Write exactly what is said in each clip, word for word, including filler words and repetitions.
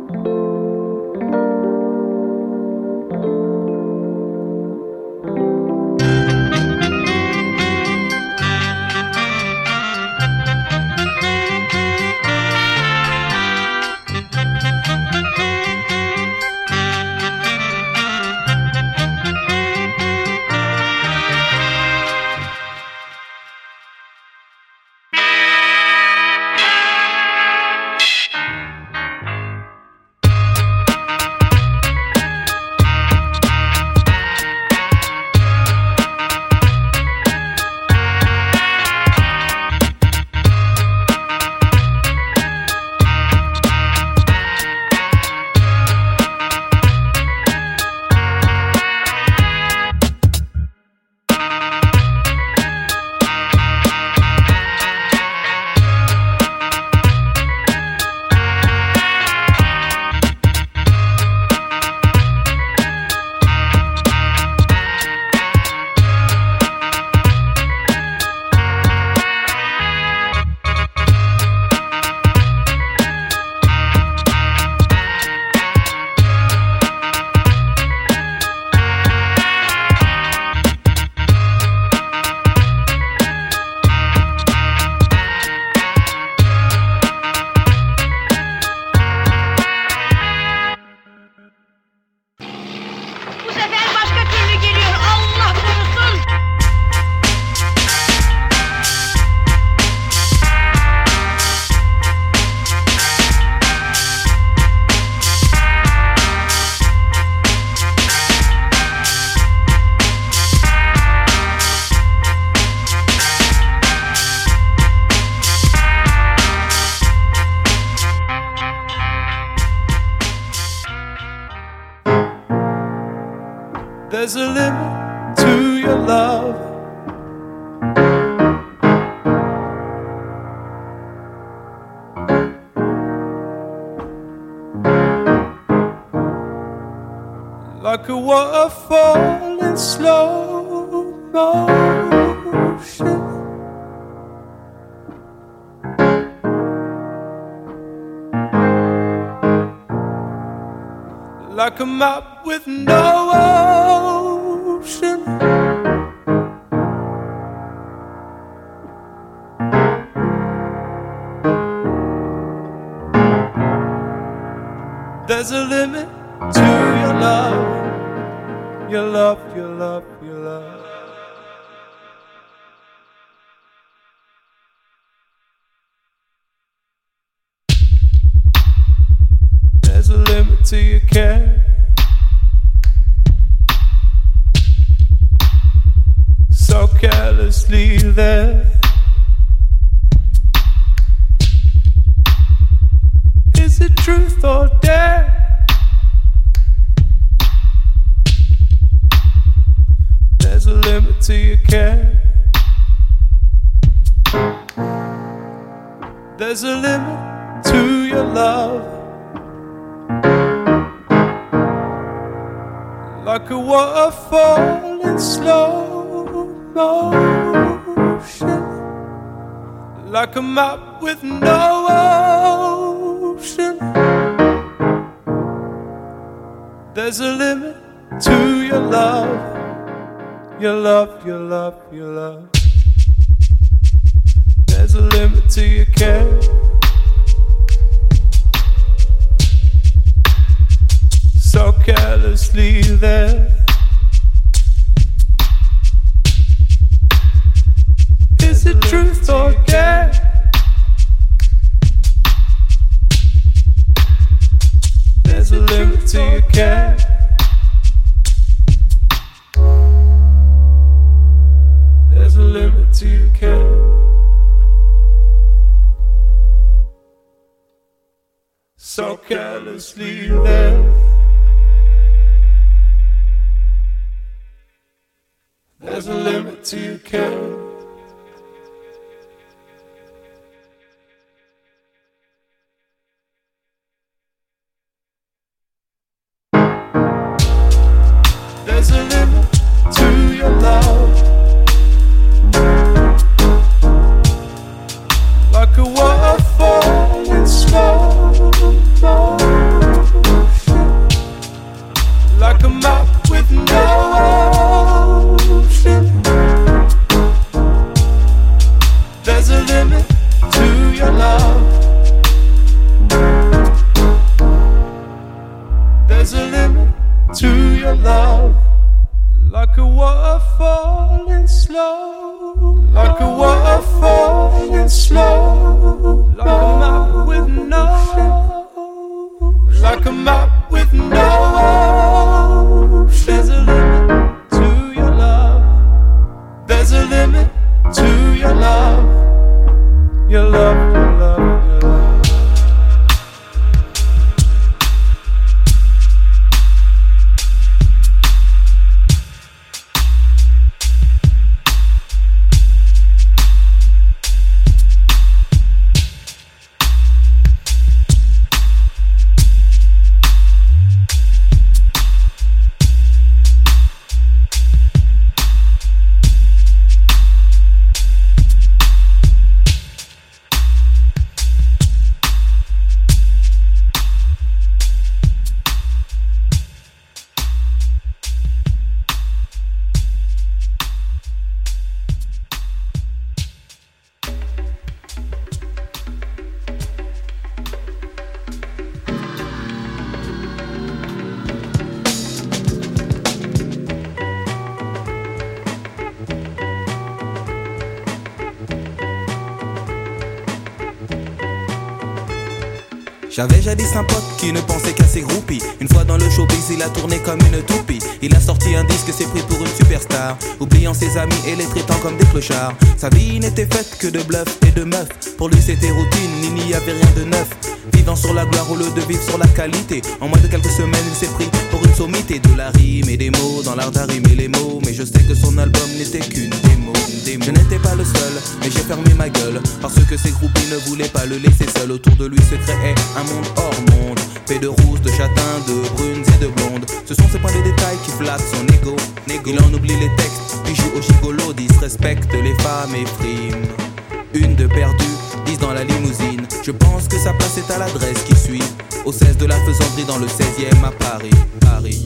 There's a limit to your love. Like a waterfall in slow motion. Like a map with no ocean. There's a limit to your love. Your love, your love, your love. There's a limit to your care. So carelessly there. Is it truth or dare? There's a limit to your care. There's a limit to your love. Like a waterfall in slow motion. Like a map with no ocean. There's a limit to your love. Your love, your love, your love. There's a limit to your care. So carelessly there. Is it truth or dare? There's a limit to your care. There's a limit to your care. So carelessly there. There's a limit to your care. There's a limit to your love. Like a waterfall in slow motion. slow. Lock 'em up with no. Lock 'em up with no. There's a limit to your love. There's a limit to your love. Your love, your love, your love. J'avais jadis un pote qui ne pensait qu'à ses groupies. Une fois dans le showbiz, il a tourné comme une toupie. Il a sorti un disque, s'est pris pour une superstar, oubliant ses amis et les traitant comme des clochards. Sa vie n'était faite que de bluff et de meufs. Pour lui c'était routine, il n'y avait rien de neuf. Vivant sur la gloire au lieu de vivre sur la qualité. En moins de quelques semaines, il s'est pris pour une sommité. De la rime et des mots, dans l'art d'arrimer les mots. Mais je sais que son album n'était qu'une démo, démo. Je n'étais pas le seul, mais j'ai fermé ma gueule, parce que ses groupies ne voulaient pas le laisser seul. Autour de lui se créait un monde hors monde, fait de rousses, de châtains, de brunes et de blondes. Ce sont ces points de détail qui flattent son ego. Il en oublie les textes, puis joue au gigolo, disrespecte les femmes et frime. Une de perdue, dix dans la limousine. Je pense que sa place est à l'adresse qui suit, au seize de la Faisanderie dans le seizième à Paris, Paris.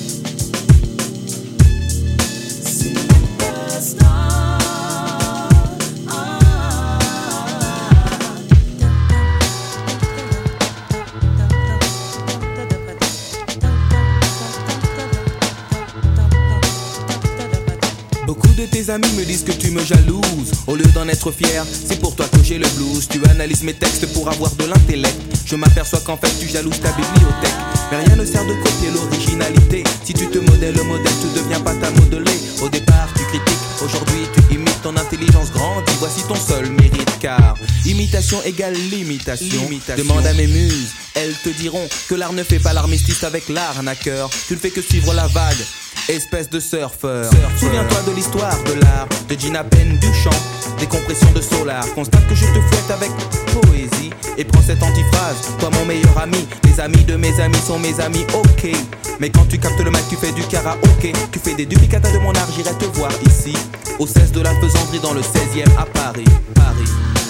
Tes amis me disent que tu me jalouses. Au lieu d'en être fier, c'est pour toi que j'ai le blues. Tu analyses mes textes pour avoir de l'intellect. Je m'aperçois qu'en fait tu jalouses ta bibliothèque. Mais rien ne sert de copier l'originalité. Si tu te modèles le modèle, tu deviens pas ta modelée. Au départ tu critiques, aujourd'hui tu imites. Ton intelligence grandit, voici ton seul mérite. Car imitation égale limitation, limitation. Demande à mes muses, elles te diront que l'art ne fait pas l'armistice avec l'arnaqueur. Tu ne fais que suivre la vague, espèce de surfeur. surfeur. Souviens-toi de l'histoire de l'art, de Gina Penn Duchamp, des compressions de Solar. Constate que je te fouette avec poésie et prends cette antiphrase, toi mon meilleur ami. Les amis de mes amis sont mes amis, ok. Mais quand tu captes le mic, tu fais du karaoké. Tu fais des duplicata de mon art, j'irai te voir ici, au seize de la Faisanderie dans le seizième à Paris, Paris.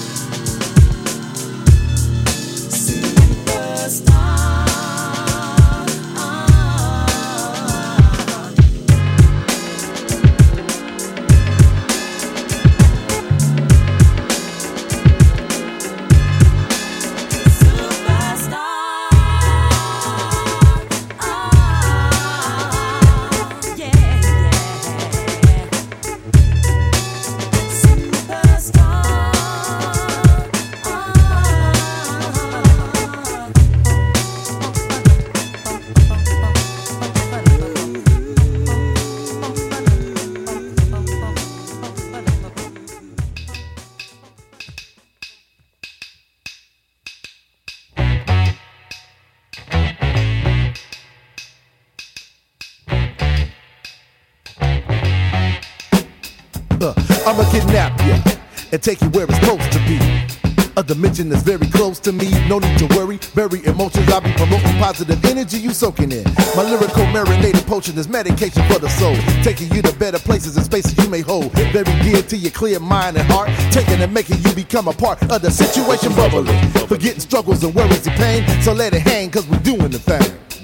Superstar. I'ma kidnap you and take you where it's supposed to be. A dimension that's very close to me. No need to worry, bury emotions. I'll be promoting positive energy you soaking in. My lyrical marinated potion is medication for the soul, taking you to better places and spaces you may hold. Very dear to your clear mind and heart, taking and making you become a part of the situation bubbling. Forgetting struggles and worries and pain, so let it hang cause we're doing the thing.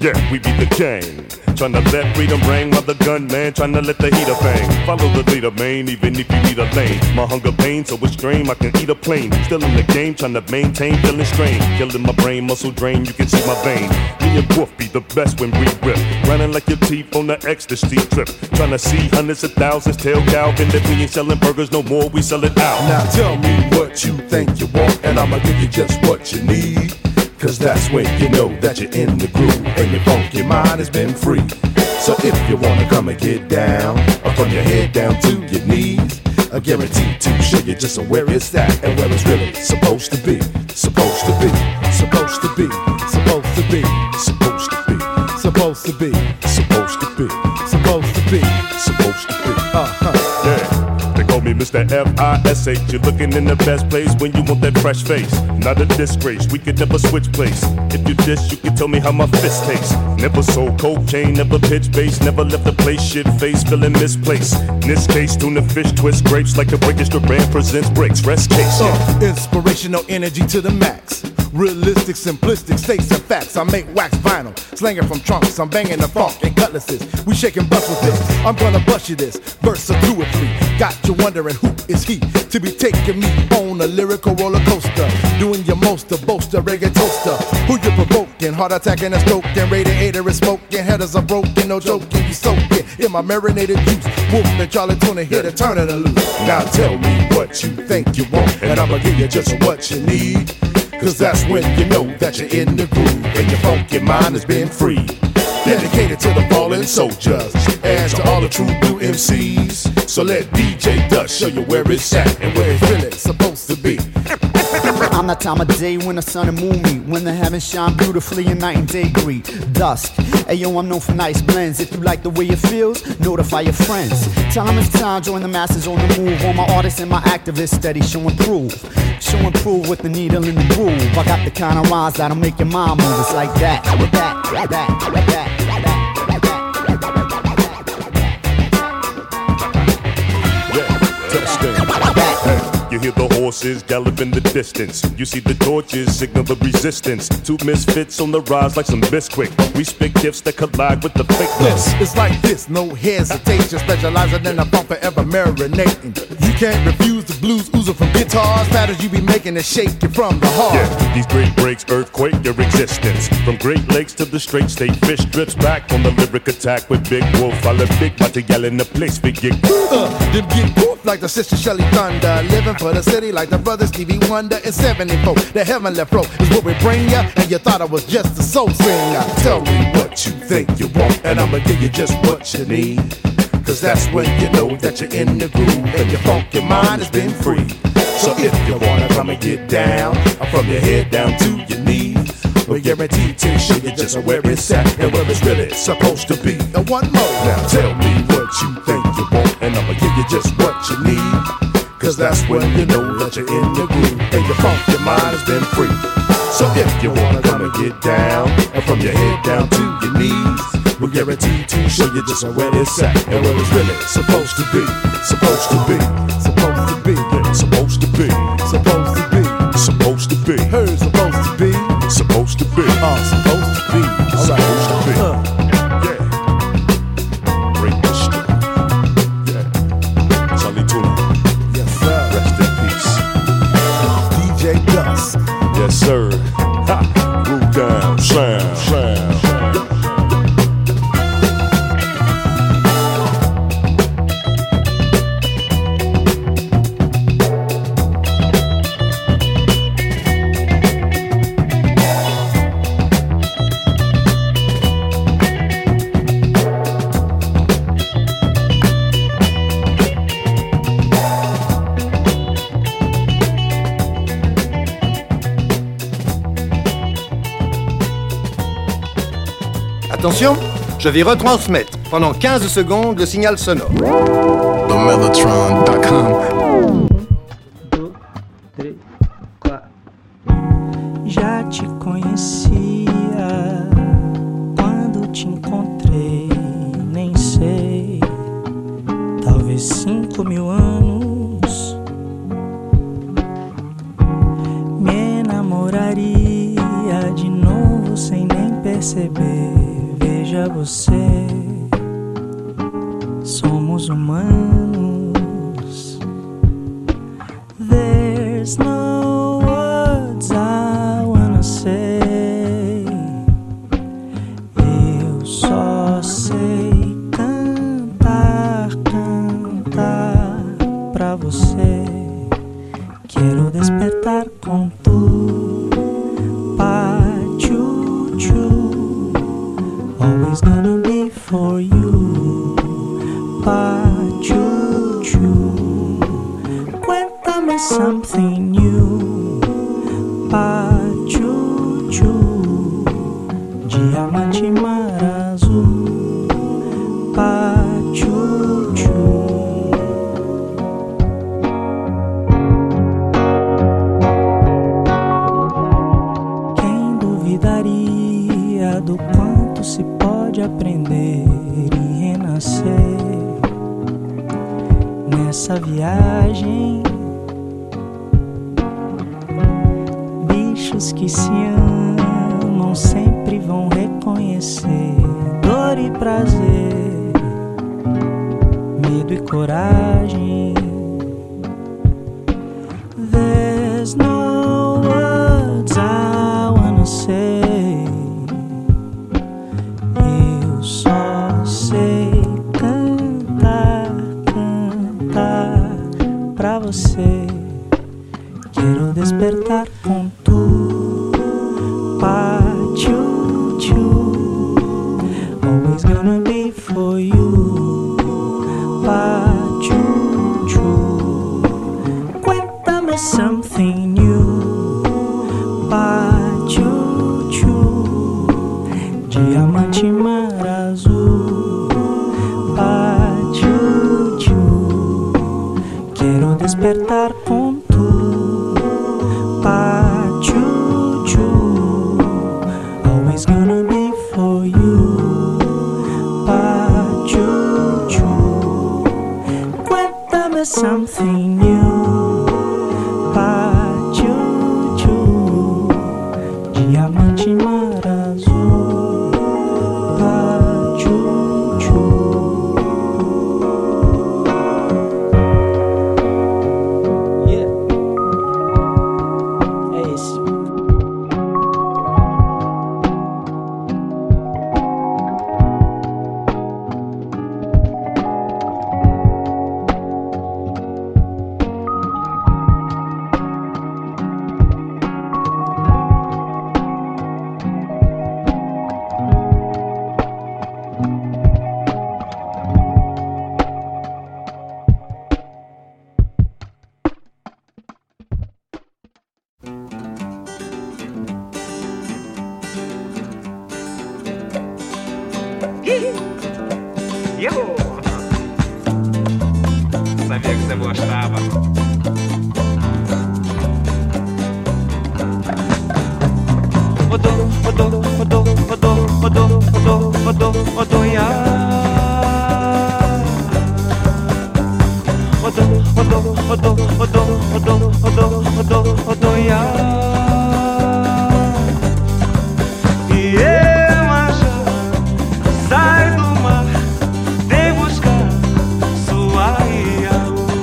Yeah, we be the gang. Tryna let freedom ring while the gunman tryna let the heater bang. Follow the leader, man, even if you need a lane. My hunger pain, so extreme, I can eat a plane. Still in the game, tryna maintain, feeling strain. Killing my brain, muscle drain, you can see my vein. Me and Wolf be the best when we rip. Running like your teeth on the ecstasy trip. Tryna see hundreds of thousands, tell Calvin that we ain't selling burgers no more, we sell it out. Now tell me what you think you want, and I'ma give you just what you need. Cause that's when you know that you're in the groove and your funky mind has been free. So if you wanna come and get down, or from your head down to your knees, I guarantee to show you just where it's at and where it's really supposed to be. Supposed to be, supposed to be, supposed to be, supposed to be, supposed to be, supposed to be, supposed to be, supposed to be. Uh-huh. Yeah. They call me Mister F I S H. You're looking in the best place when you want that fresh face. Not a disgrace, we could never switch place. If you dish, you can tell me how my fist tastes. Never sold cocaine, never pitch bass. Never left the place, shit face, feeling misplaced. In this case, tuna fish twist grapes like a orchestra band presents breaks. Rest case, yeah. Uh, inspirational energy to the max. Realistic, simplistic states and facts. I make wax vinyl, slanging from trunks. I'm banging the funk and cutlasses. We shaking butts with this. I'm gonna bust you this verse or two or three. Got you wondering who is he to be taking me on a lyrical roller coaster, doing your most to boast a reggae toaster. Who you provoking? Heart attacking and stroking, radiator is smoking, headers are broken, no joking. You soaking in my marinated juice. Wolf and Charlie Tuna here to turn it loose. Now tell me what you think you want, and I'ma give you just what you need. Cause that's when you know that you're in the groove and your funky mind has been free. Dedicated to the fallen soldiers and to all the true blue M Cs. So let D J Dust show you where it's at and where it's really supposed to be. I'm that time of day when the sun and moon meet, when the heavens shine beautifully and night and day greet. Dusk, ayo, I'm known for nice blends. If you like the way it feels, notify your friends. Tell them it's time, join the masses on the move. All my artists and my activists steady show and prove. Show and prove with the needle in the groove. I got the kind of rhymes that'll make your mind move. It's like that, like that, like that, like that. You hear the horses gallop in the distance. You see the torches signal the resistance. Two misfits on the rise like some Bisquick. We spit gifts that collide with the fakeness. It's like this, no hesitation. Specializing in the funk, forever marinating. You can't refuse the blues oozing from guitars. Patterns you be making to shake you from the heart. Yeah, these great breaks earthquake your existence. From Great Lakes to the straight state, fish drips back on the lyric attack with Big Wolf. I let Big Monty yell in the place, big get uh, them get wolf like the sister Shelly Thunder. Living for the city like the brothers Stevie Wonder in seventy-four. The heavenly flow is what we bring ya, and you thought I was just a soul singer. Tell me what you think you want, and I'ma give you just what you need. Cause that's when you know that you're in the groove and your funky mind has been free. So if you wanna come and get down, from your head down to your knees, we're guaranteed to show you just where it's at and where it's really supposed to be. And one more, now tell me what you think you want, and I'ma give you just what you need. Cause that's when you know that you're in the groove and your funky mind has been free. So if you wanna come and get down, and from your head down to your knees, we're guaranteed to show you just where it's at and where it's really supposed to be. Supposed to be, supposed to be, yeah, supposed to be, supposed to be, supposed to be, hey, supposed to be, supposed to be, uh, supposed to be, all right, supposed to be, uh. yeah. Great mystery, yeah. Charlie Tuna, yes sir. Rest in peace. D J Dust, yes sir. Ha, root down, slam, slam. Attention, je vais retransmettre pendant quinze secondes le signal sonore. the mellotron dot com. Já te conhecia quando te encontrei, nem sei, talvez cinco mil anos. Me enamoraria de novo sem nem perceber. seja você. Somos humanos. There's no words I wanna say. Eu só sei cantar, cantar pra você. Quero despertar com tu pa-chu-chu. Always gonna be for you pa-chu-chu. Cuéntame something new pa-chu-chu. Diamante mar azul pa-chu-chu. Do quanto se pode aprender e renascer nessa viagem. Bichos que se amam sempre vão reconhecer dor e prazer, medo e coragem. There's no words I wanna say. Você. Quero despertar com tu pa-chu-chu. Always gonna be for you pa-chu-chu. Cuéntame something new pa-chu-chu. Diamante mar azul pa-chu-chu. Quero despertar com tu pa-chu-chu. Always gonna be for you pa-chu-chu. Cuéntame something new pa-chu-chu. Diamante mar azul pa-chu-chu. Sabia que você gostava. Rodou, rodou, rodou, rodou, rodou, rodou, rodou, rodou, ya. Rodou, rodou, rodou, rodou, rodou, rodou, rodou, rodou, ya. E eu acho, sai do mar, vem buscar sua ia.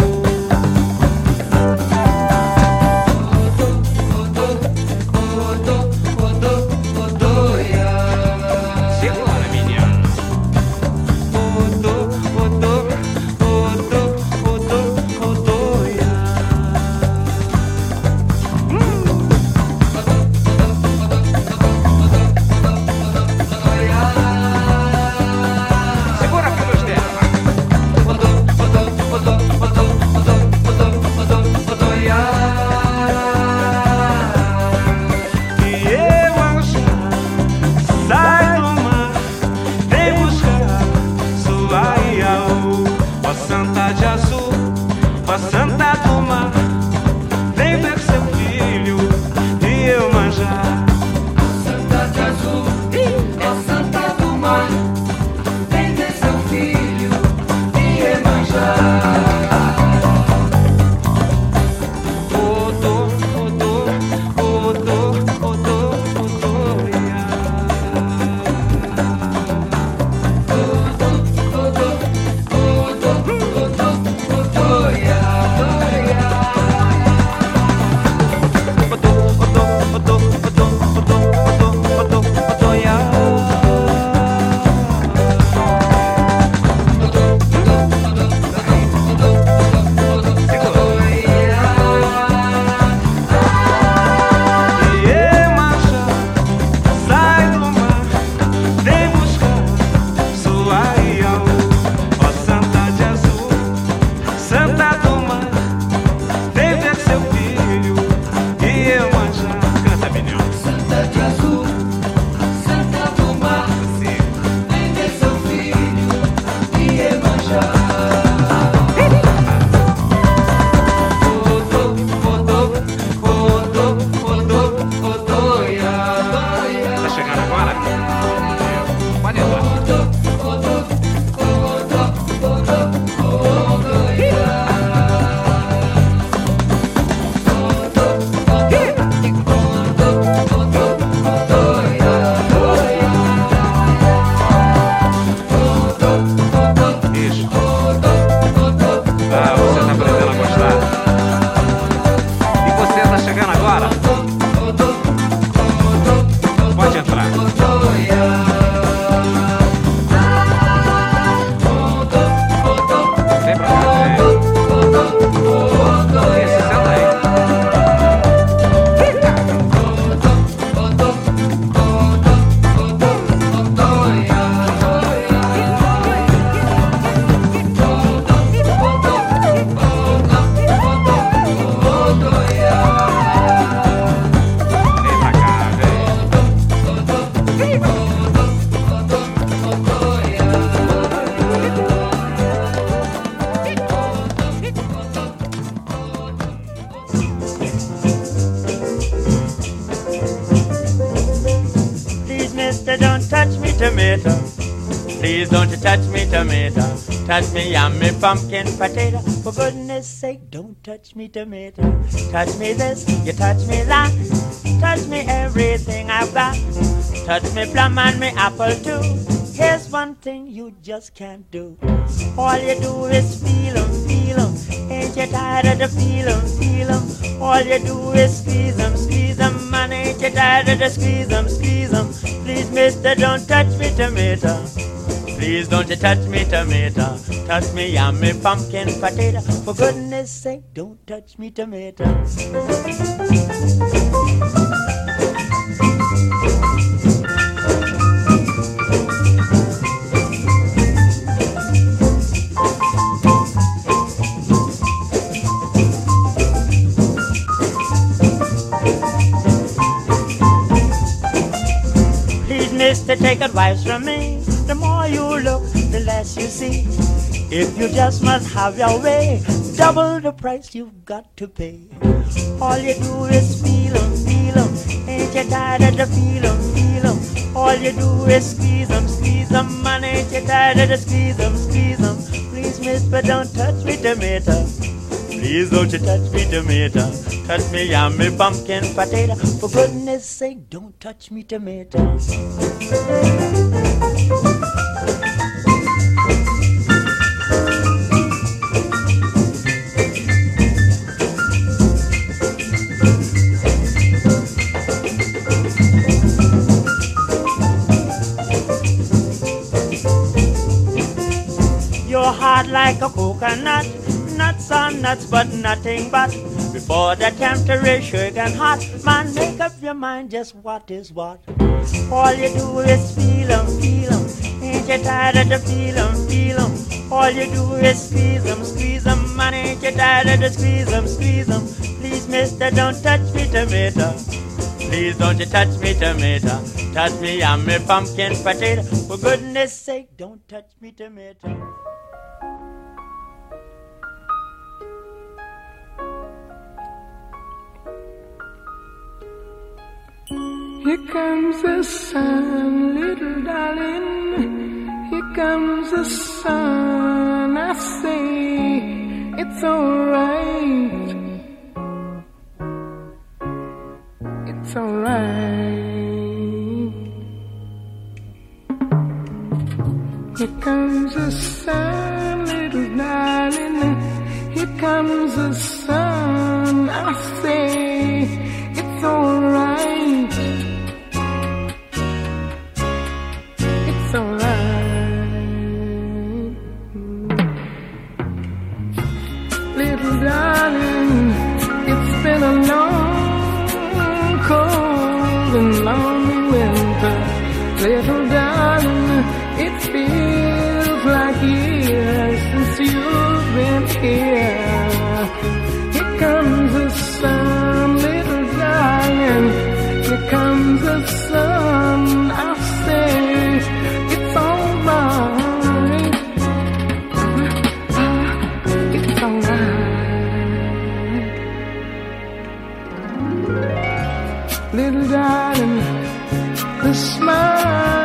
Rodou, rodou, rodou, rodou, ya. Segura, menina. Rodou, rodou, rodou, rodou, rodou, ya. Hum. Pode entrar. Tomato, please don't you touch me, tomato. Touch me, I'm me pumpkin potato. For goodness sake, don't touch me, tomato. Touch me this, you touch me that. Touch me everything I've got. Touch me plum and me apple too. Here's one thing you just can't do. All you do is feel 'em, feel 'em. Ain't you tired of the feel 'em, feel 'em? All you do is squeeze 'em, squeeze 'em. Man, ain't you tired of the squeeze 'em, squeeze 'em? Please, mister, don't touch me, tomato. Please don't you touch me, tomato. Touch me, I'm me pumpkin potato. For goodness sake, don't touch me, tomato. Mister, take advice from me. The more you look, the less you see. If you just must have your way, double the price you've got to pay. All you do is feel 'em, feel 'em. Ain't you tired of the feel 'em, feel 'em? All you do is squeeze 'em, squeeze 'em. Man, ain't you tired of the squeeze 'em, squeeze 'em? Please, mister, don't touch me, tomato. Please don't you touch me, tomato. Touch me, I'm me pumpkin potato. For goodness sake, don't touch me, tomato. You're hard like a coconut. Nuts on nuts, but nothing but. Before the temperature sugar hot, man, make up your mind just what is what. All you do is feel 'em, feel 'em. Ain't you tired of the feel 'em, feel 'em? All you do is squeeze 'em, squeeze 'em. Man, ain't you tired of the squeeze 'em, squeeze 'em? Please, mister, don't touch me, tomato. Please don't you touch me, tomato. Touch me, I'm me pumpkin potato. For goodness sake, don't touch me, tomato. Here comes the sun, little darling. Here comes the sun. I say it's alright. It's alright. Here comes the sun, little darling. Here comes the sun. I say it's alright. It's alright. Little darling, it's been a long, cold and lonely winter. Little darling, it feels like years since you've been here. Here comes the sun, little darling. Here comes the sun. I say it's alright. It's alright. Little darling, the smile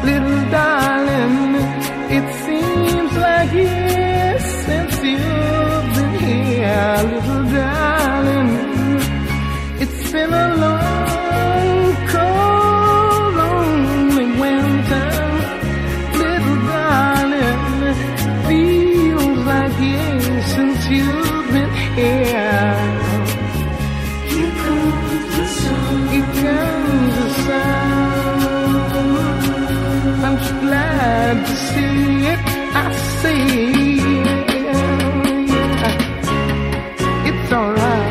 little darling, it seems like years since you've been here, little darling. It's been a long, cold, lonely winter, little darling. Feels like years since you've been here. Here comes the sun. Here comes the sun. I'm so glad to see it. I see it. Yeah. It's alright.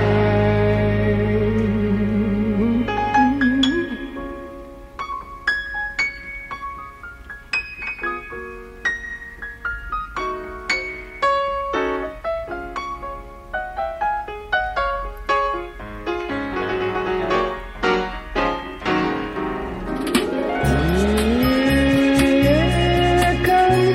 Here comes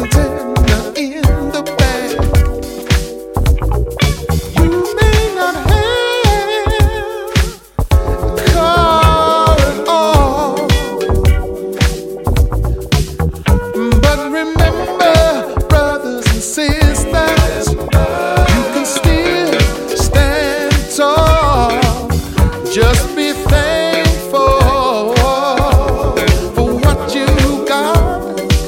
tender in the bag. You may not have a car at all, but remember, brothers and sisters, you can still stand tall. Just be thankful for what you got.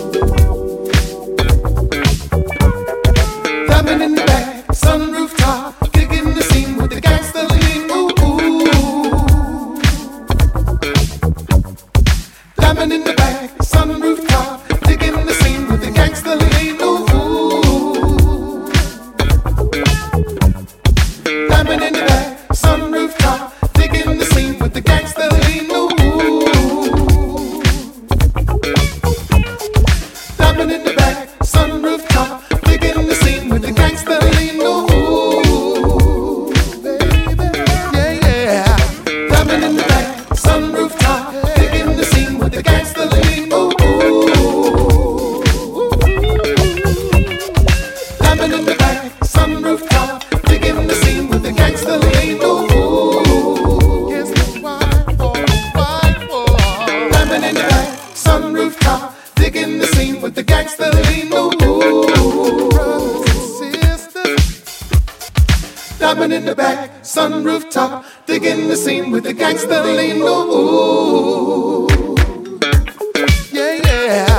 Thumbing in the back, sunroof top, kicking the scene with the gangster lean. Ooh, ooh. Thumbing in the back, sunroof top, kicking the scene with the gangster lean. Ooh, ooh. Thumbing in the back, sunroof top, digging the scene with the gangster lean. Ooh. Thumbing in the back, sunroof top, digging the scene with the gangster lean. Ooh, baby, yeah, yeah. Thumbing in the back, sunroof top, digging the scene with the gangster lean. Ooh. Thumbing in the back, sunroof top, digging the scene with the gangster lean. Ooh. Thumbing in the back, sunroof top, digging the scene with the gangster lean. Ooh, brothers and sisters. Thumbing in the back, sunroof top, digging the scene with the gangster lean. Ooh, yeah, yeah.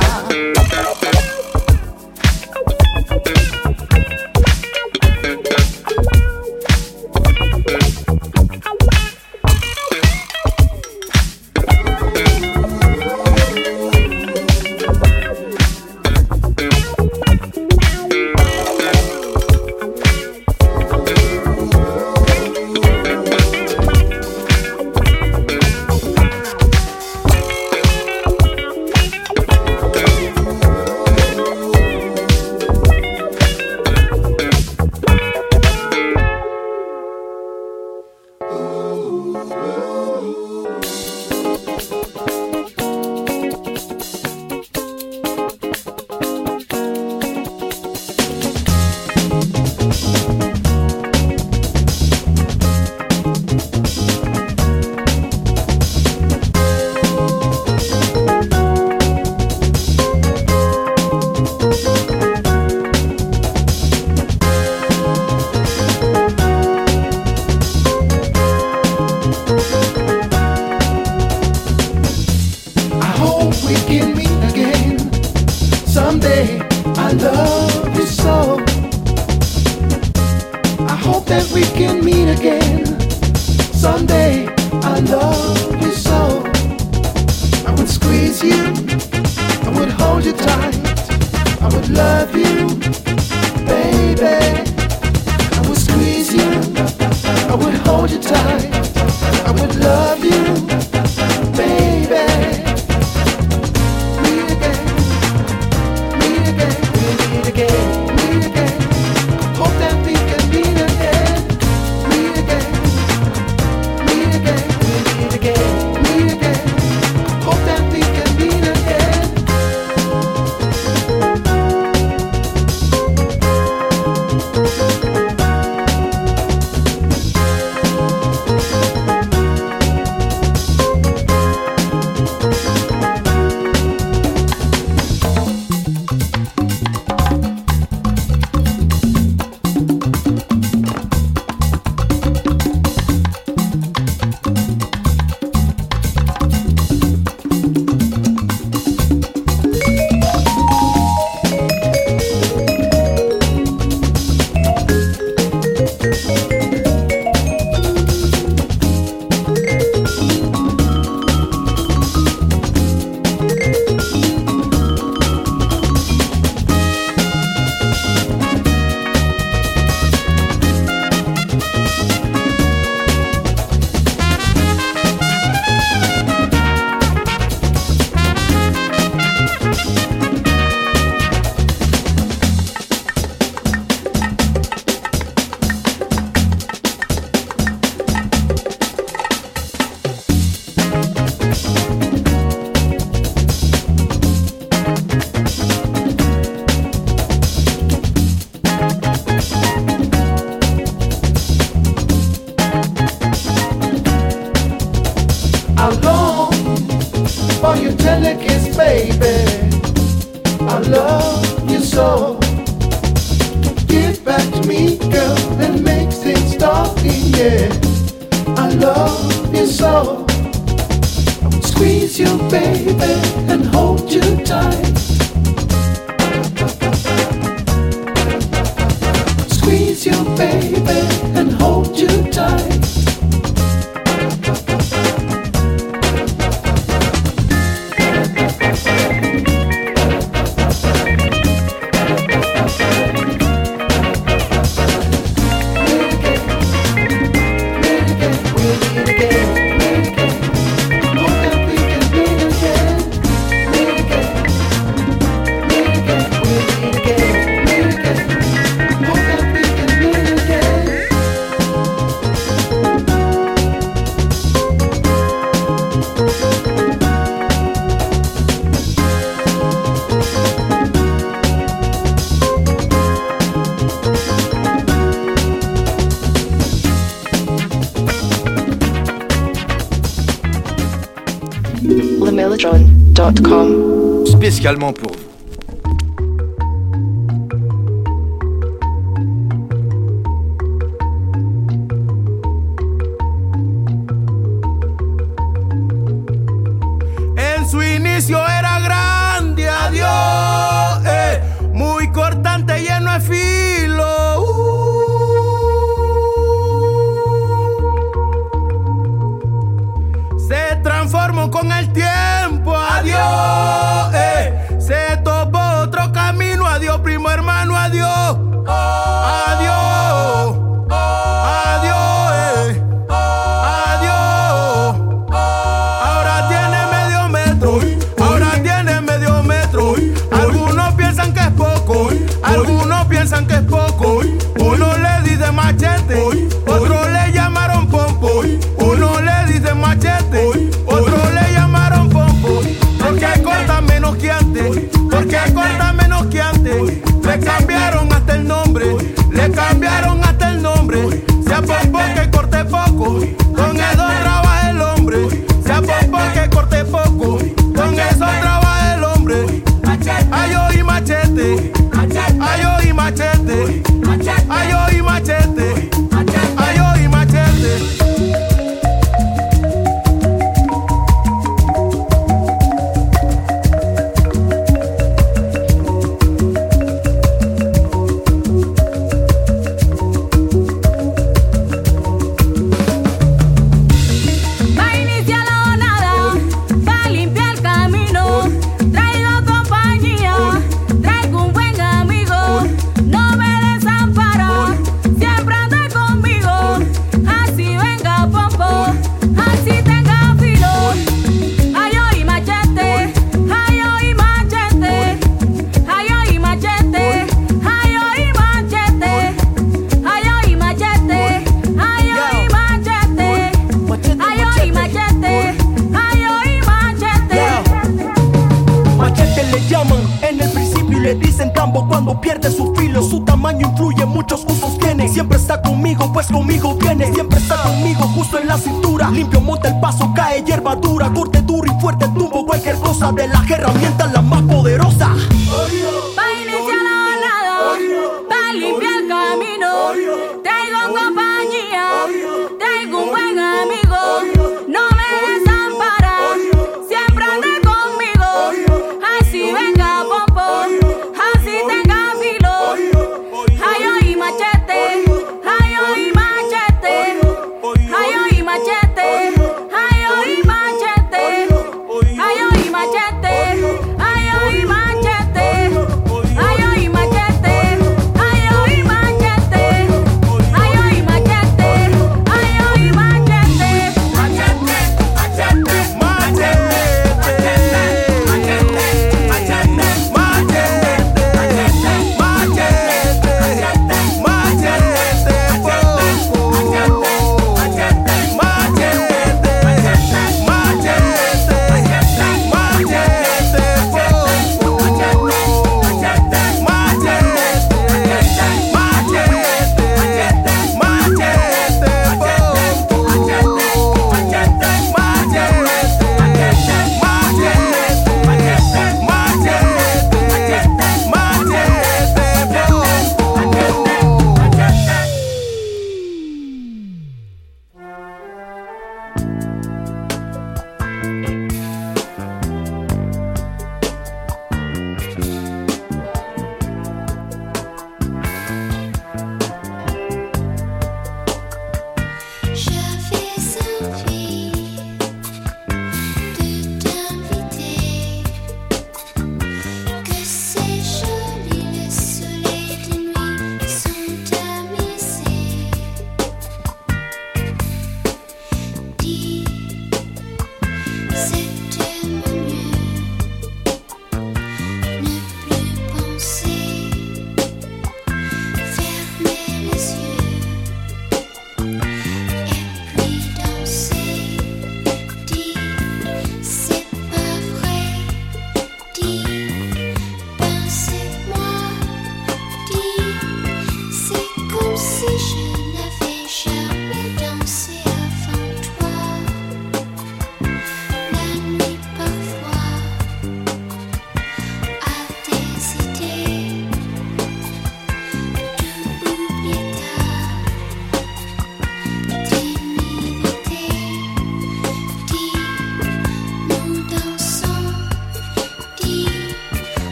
soul. Get back to me, girl, and make things starting, yeah. I love you so. Squeeze you, baby, and hold you tight. Squeeze you, baby, and hold you tight. Spécialement pour vous. En su inicio era grande, adiós, eh, muy cortante, lleno de filo. Uh. Se transformó con el tiempo, adiós, eh, se topó otro camino, adiós, primo hermano, adiós, adiós, adiós, eh, adiós. Ahora tiene medio metro, ahora tiene medio metro. Algunos piensan que es poco, algunos piensan que es poco. Uno le dice machete, otro le llamaron pompo. Uno le dice machete, otro le llamaron pompo. Porque corta menos que antes, porque corta menos que antes. Le cambiaron hasta el nombre, le cambiaron hasta el nombre. Sea pompo que corte poco, con eso trabaja el hombre. Sea pompo que corte poco, con eso trabaja el hombre. Ayo y machete, ayo y machete, ayo y machete, ayo y machete. Cuando pierde su filo, su tamaño influye, muchos usos tiene. Siempre está conmigo, pues conmigo viene. Siempre está conmigo, justo en la cintura. Limpio, monta el paso, cae hierba dura. Corte duro y fuerte, tumbo cualquier cosa. De las herramientas la más poderosa. Pa' iniciar la jornada, pa' limpiar el camino. Traigo compañía, traigo un buen amigo. No me desampara, siempre ande conmigo. Así venga pompo, así tenga filo. Ayo y machete, ayo y machete, ayo y machete, ayo y machete, ayo y machete, ayo y machete.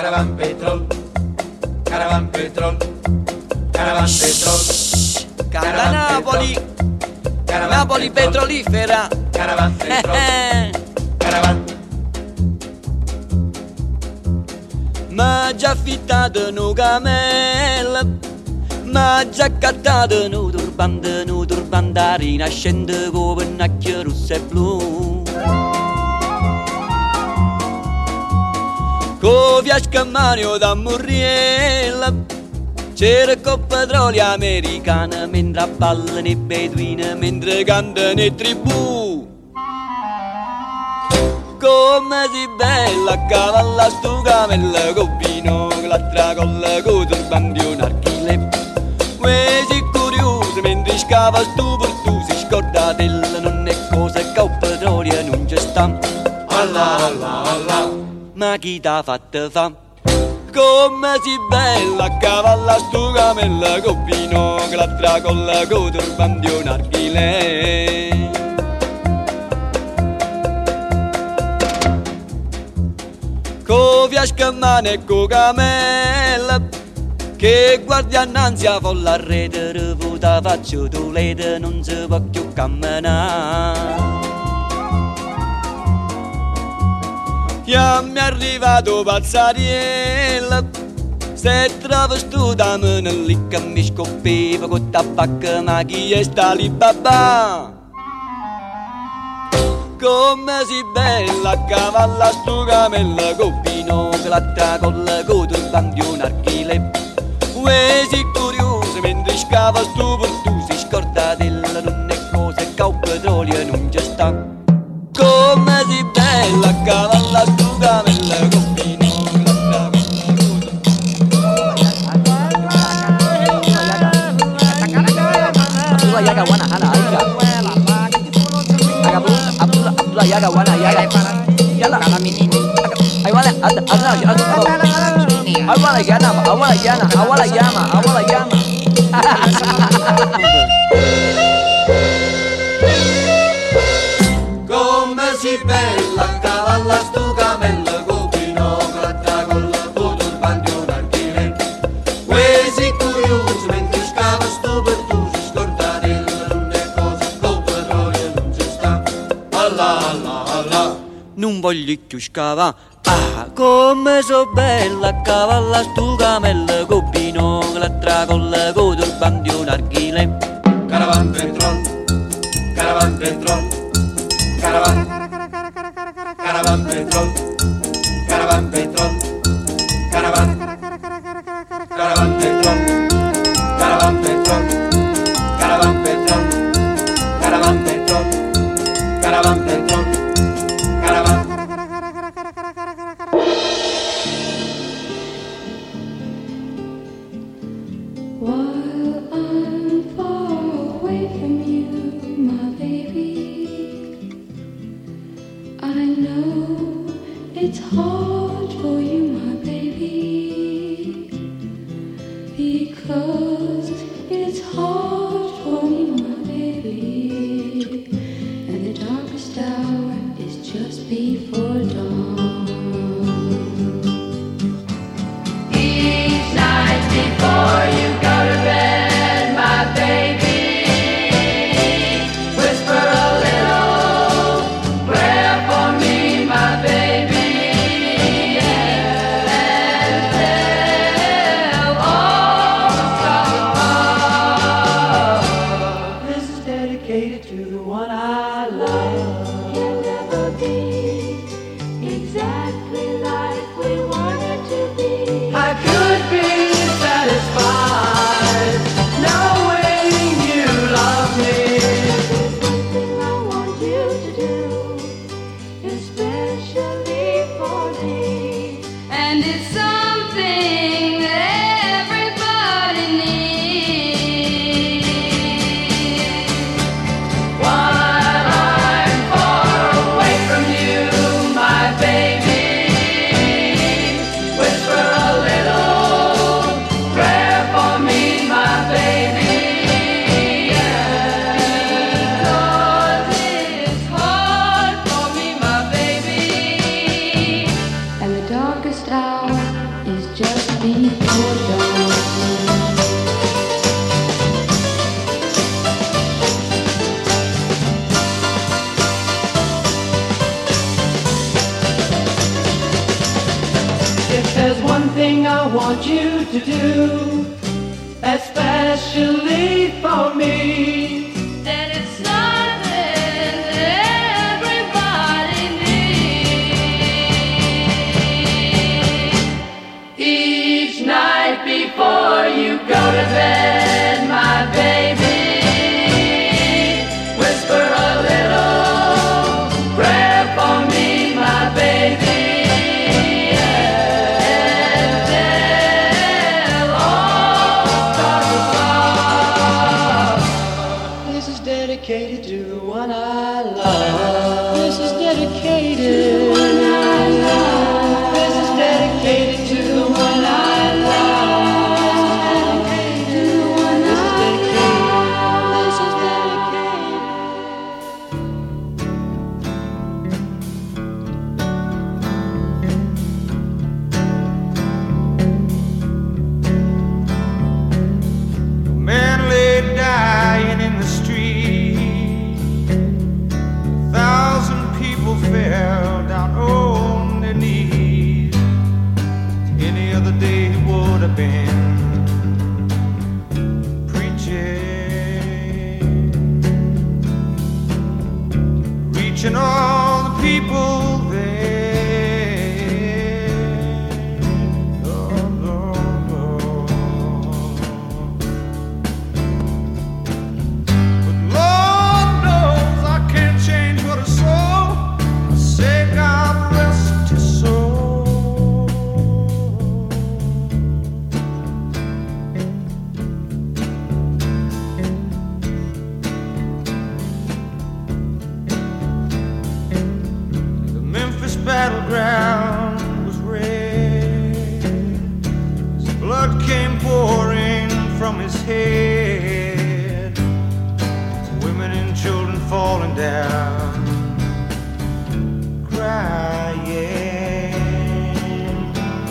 Caravan petrol, caravan petrol, caravan petrol. Canta Napoli, Napoli petrolifera. Caravan petrol, caravan. Ma già affittato un camel, ma già accattato un turbante, un turbante rinascente con pennacchie rosse e blu. Con via Scammanio da Murriella c'era con petrolio americano, mentre ballano i beduini, mentre cantano i tribù. Come si bella a cavalla sto camella con vino, l'altra colla con turbante un archile. Quasi curioso mentre scava sto portu, si scorda della non è cosa che il petrolio non ci sta. Allah, Allah, Allah. Ma chi t'ha fatto fa? Come si bella a cavalla sto camella con vino, l'altra colla con turbante un archile. Con via Scammane e con camella che guardia innanzi a folla a rete, revuta faccio dolete, non si può più camminare. Io mi è arrivato Pazzariella, se travestuta me ne lì che mi scopriva con tabacco, ma chi è sta lì babà? Come si bella a cavalla sto camella con vino, l'altra colla con turbante un archile. Uè si curioso mentre scava sto portu, si scorda della non è cosa che il petrolio non ci sta. Come si bella a cavalla sto camella con vino, l'altra colla con turbante. Yaga wana hala aiga. Aga bulu Abdullah Abdullah yaga wana yaga. Yalla kala minini. Ay wala ad adna ad. Ay wala yana ay wala yana ay wala yama ay wala yama. Come si bella a cavalla sto camella con vino, l'altra colla con turbante un archile. Quasi curioso mentre scava sto portu, si scorda della non è cosa che il petrolio non ci sta. Allah, Allah, Allah. Non voglio più scava. Ah, come so bella a cavalla sto camella con vino, l'altra colla con turbante un archile. Caravan petrol, caravan petrol, caravan. Caravan petrol, caravan petrol, caravan. Caravan petrol, caravan petrol, caravan petrol, caravan petrol, caravan petrol, caravan. While I'm far away from you, my baby, I know it's hard for you, my baby, because it's hard for me, my baby, and the darkest hour is just before dawn. Each night before you go to bed, my baby, whisper a little prayer for me, my baby, and tell all the trouble. This is dedicated to the one I love. You'll never be exactly like we wanted to be. I could be satisfied knowing you love me. There's one thing I want you to do, especially for me, and it's something that everybody needs. While I'm far away from you, my baby, whisper a little prayer for me, my baby, because it's hard for me, my baby, and the darkest hour there's one thing I want you to do, especially for me. That it's something everybody needs. Each night before you go to bed, my baby, whisper a little prayer for me, my baby. And then all stars above. This is dedicated to the one I love. This is dedicated to the one I love. This is dedicated to the one I love. Man lay dying in the street. A thousand people fell down on their knees. Any other day he would have been preaching, reaching all the people there. Lord, Lord, Lord. But Lord knows I can't change what I saw. I say God rest his soul. The Memphis battleground was red. His blood came pouring from his head. Women and children falling down, crying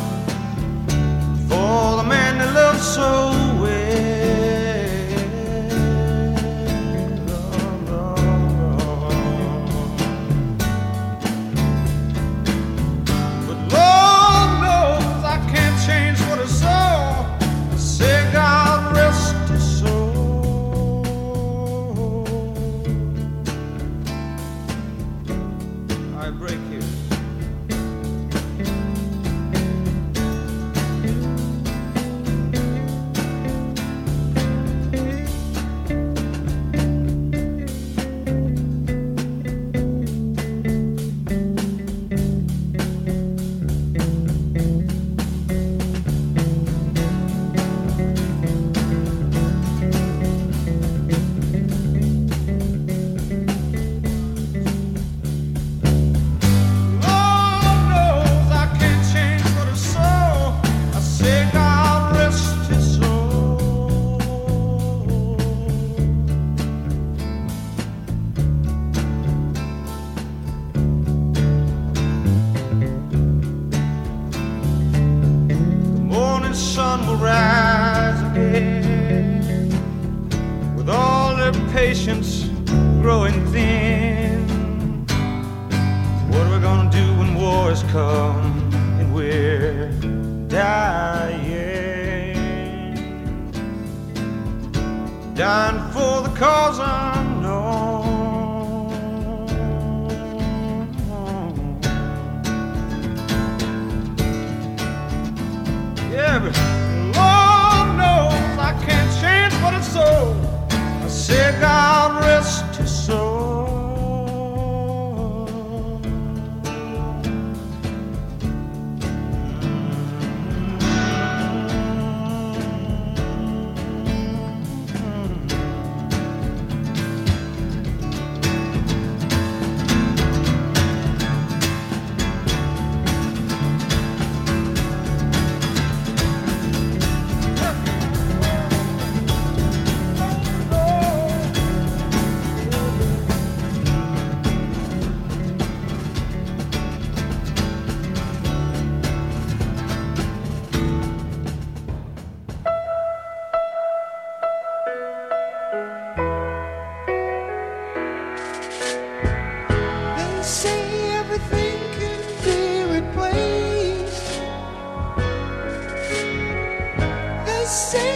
for the man they loved so well. Lord, Lord, Lord. But Lord knows I can't change what I saw. I say God rest his soul. I break here. Lord knows I can't change what I saw. I say God rest his soul. The morning sun will rise again, with all their patience growing thin. What are we gonna do when war has come and we're dying? Dying for the cause unknown. Yeah, but Lord knows I can't change what it's so. I say God rest his soul. say